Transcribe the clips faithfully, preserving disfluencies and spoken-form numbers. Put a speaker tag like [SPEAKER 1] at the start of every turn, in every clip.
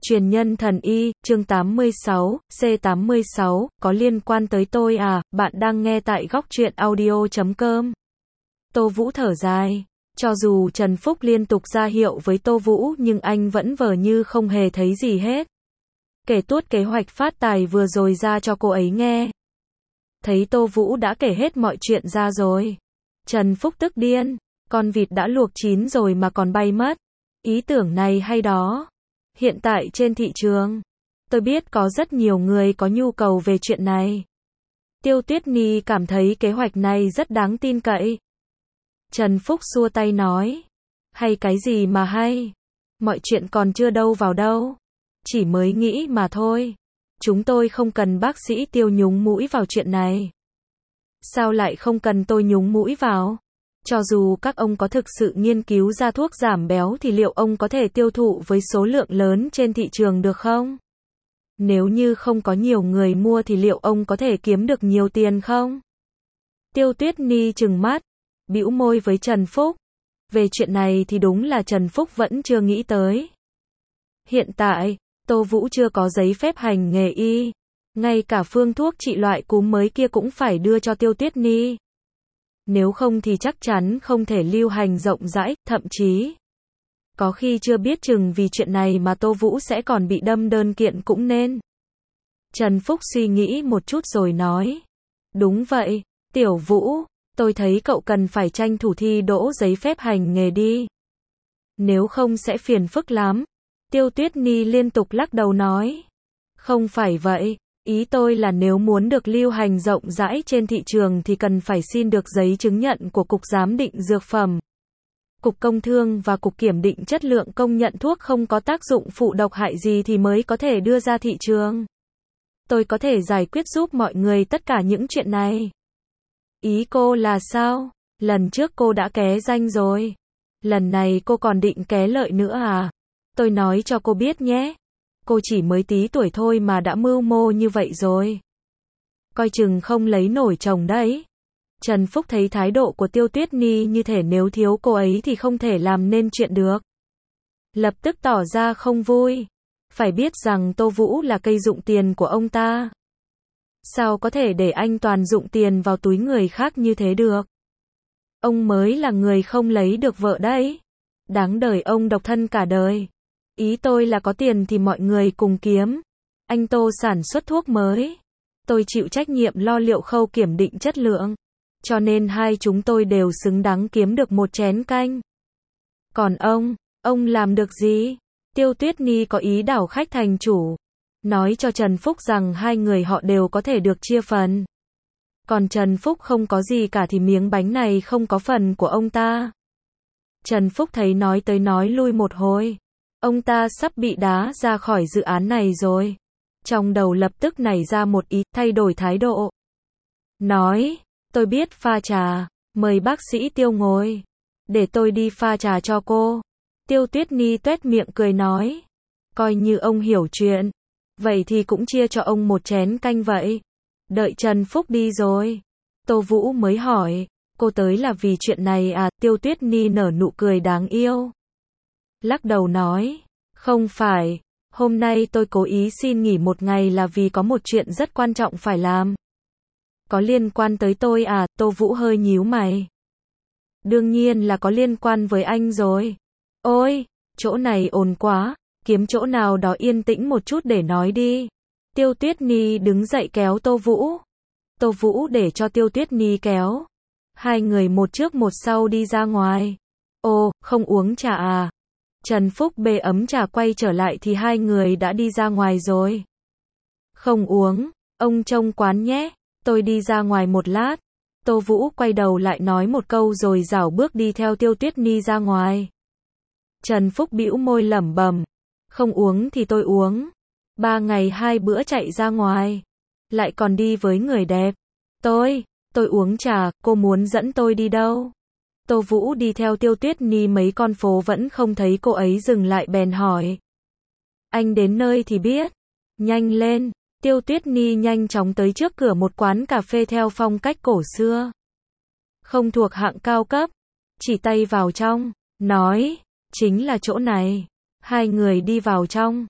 [SPEAKER 1] Truyền nhân thần y, chương tám mươi sáu, C tám mươi sáu, có liên quan tới tôi à, bạn đang nghe tại góc truyện audio chấm com. Tô Vũ thở dài. Cho dù Trần Phúc liên tục ra hiệu với Tô Vũ nhưng anh vẫn vờ như không hề thấy gì hết. Kể tuốt kế hoạch phát tài vừa rồi ra cho cô ấy nghe. Thấy Tô Vũ đã kể hết mọi chuyện ra rồi. Trần Phúc tức điên. Con vịt đã luộc chín rồi mà còn bay mất. Ý tưởng này hay đó. Hiện tại trên thị trường, tôi biết có rất nhiều người có nhu cầu về chuyện này. Tiêu Tuyết Nhi cảm thấy kế hoạch này rất đáng tin cậy. Trần Phúc xua tay nói. Hay cái gì mà hay? Mọi chuyện còn chưa đâu vào đâu. Chỉ mới nghĩ mà thôi. Chúng tôi không cần bác sĩ Tiêu nhúng mũi vào chuyện này. Sao lại không cần tôi nhúng mũi vào? Cho dù các ông có thực sự nghiên cứu ra thuốc giảm béo thì liệu ông có thể tiêu thụ với số lượng lớn trên thị trường được không? Nếu như không có nhiều người mua thì liệu ông có thể kiếm được nhiều tiền không? Tiêu Tuyết Nhi trừng mắt, bĩu môi với Trần Phúc. Về chuyện này thì đúng là Trần Phúc vẫn chưa nghĩ tới. Hiện tại, Tô Vũ chưa có giấy phép hành nghề y. Ngay cả phương thuốc trị loại cúm mới kia cũng phải đưa cho Tiêu Tuyết Nhi. Nếu không thì chắc chắn không thể lưu hành rộng rãi, thậm chí có khi chưa biết chừng vì chuyện này mà Tô Vũ sẽ còn bị đâm đơn kiện cũng nên. Trần Phúc suy nghĩ một chút rồi nói. Đúng vậy, Tiểu Vũ, tôi thấy cậu cần phải tranh thủ thi đỗ giấy phép hành nghề đi. Nếu không sẽ phiền phức lắm. Tiêu Tuyết Nhi liên tục lắc đầu nói. Không phải vậy. Ý tôi là nếu muốn được lưu hành rộng rãi trên thị trường thì cần phải xin được giấy chứng nhận của Cục Giám định Dược phẩm, Cục Công Thương và Cục Kiểm định Chất lượng công nhận thuốc không có tác dụng phụ độc hại gì thì mới có thể đưa ra thị trường. Tôi có thể giải quyết giúp mọi người tất cả những chuyện này. Ý cô là sao? Lần trước cô đã ké danh rồi. Lần này cô còn định ké lợi nữa à? Tôi nói cho cô biết nhé. Cô chỉ mới tí tuổi thôi mà đã mưu mô như vậy rồi. Coi chừng không lấy nổi chồng đấy. Trần Phúc thấy thái độ của Tiêu Tuyết Nhi như thể nếu thiếu cô ấy thì không thể làm nên chuyện được. Lập tức tỏ ra không vui. Phải biết rằng Tô Vũ là cây dụng tiền của ông ta. Sao có thể để anh toàn dụng tiền vào túi người khác như thế được? Ông mới là người không lấy được vợ đấy. Đáng đời ông độc thân cả đời. Ý tôi là có tiền thì mọi người cùng kiếm. Anh Tô sản xuất thuốc mới. Tôi chịu trách nhiệm lo liệu khâu kiểm định chất lượng. Cho nên hai chúng tôi đều xứng đáng kiếm được một chén canh. Còn ông, ông làm được gì? Tiêu Tuyết Nhi có ý đảo khách thành chủ. Nói cho Trần Phúc rằng hai người họ đều có thể được chia phần. Còn Trần Phúc không có gì cả thì miếng bánh này không có phần của ông ta. Trần Phúc thấy nói tới nói lui một hồi. Ông ta sắp bị đá ra khỏi dự án này rồi. Trong đầu lập tức nảy ra một ý, thay đổi thái độ. Nói, tôi biết pha trà, mời bác sĩ Tiêu ngồi. Để tôi đi pha trà cho cô. Tiêu Tuyết Nhi tuét miệng cười nói. Coi như ông hiểu chuyện. Vậy thì cũng chia cho ông một chén canh vậy. Đợi Trần Phúc đi rồi. Tô Vũ mới hỏi, cô tới là vì chuyện này à? Tiêu Tuyết Nhi nở nụ cười đáng yêu. Lắc đầu nói, không phải, hôm nay tôi cố ý xin nghỉ một ngày là vì có một chuyện rất quan trọng phải làm. Có liên quan tới tôi à? Tô Vũ hơi nhíu mày. Đương nhiên là có liên quan với anh rồi. Ôi, chỗ này ồn quá, kiếm chỗ nào đó yên tĩnh một chút để nói đi. Tiêu Tuyết Nhi đứng dậy kéo Tô Vũ. Tô Vũ để cho Tiêu Tuyết Nhi kéo. Hai người một trước một sau đi ra ngoài. Ồ, không uống trà à? Trần Phúc bê ấm trà quay trở lại thì hai người đã đi ra ngoài rồi. Không uống, ông trông quán nhé, tôi đi ra ngoài một lát. Tô Vũ quay đầu lại nói một câu rồi rảo bước đi theo Tiêu Tuyết Nhi ra ngoài. Trần Phúc bĩu môi lẩm bẩm, không uống thì tôi uống. Ba ngày hai bữa chạy ra ngoài, lại còn đi với người đẹp. Tôi, tôi uống trà, cô muốn dẫn tôi đi đâu? Tô Vũ đi theo Tiêu Tuyết Nhi mấy con phố vẫn không thấy cô ấy dừng lại bèn hỏi. Anh đến nơi thì biết. Nhanh lên. Tiêu Tuyết Nhi nhanh chóng tới trước cửa một quán cà phê theo phong cách cổ xưa. Không thuộc hạng cao cấp. Chỉ tay vào trong. Nói. Chính là chỗ này. Hai người đi vào trong.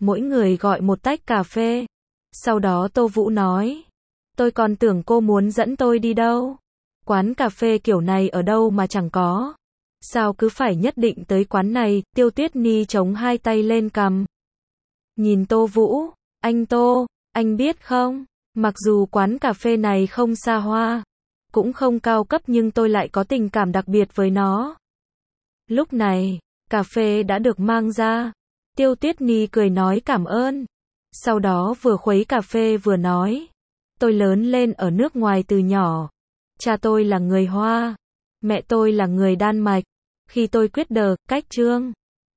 [SPEAKER 1] Mỗi người gọi một tách cà phê. Sau đó Tô Vũ nói. Tôi còn tưởng cô muốn dẫn tôi đi đâu. Quán cà phê kiểu này ở đâu mà chẳng có. Sao cứ phải nhất định tới quán này, Tiêu Tuyết Nhi chống hai tay lên cằm. Nhìn Tô Vũ, anh Tô, anh biết không, mặc dù quán cà phê này không xa hoa, cũng không cao cấp nhưng tôi lại có tình cảm đặc biệt với nó. Lúc này, cà phê đã được mang ra. Tiêu Tuyết Nhi cười nói cảm ơn. Sau đó vừa khuấy cà phê vừa nói. Tôi lớn lên ở nước ngoài từ nhỏ. Cha tôi là người Hoa. Mẹ tôi là người Đan Mạch. Khi tôi quyết đờ, cách trương.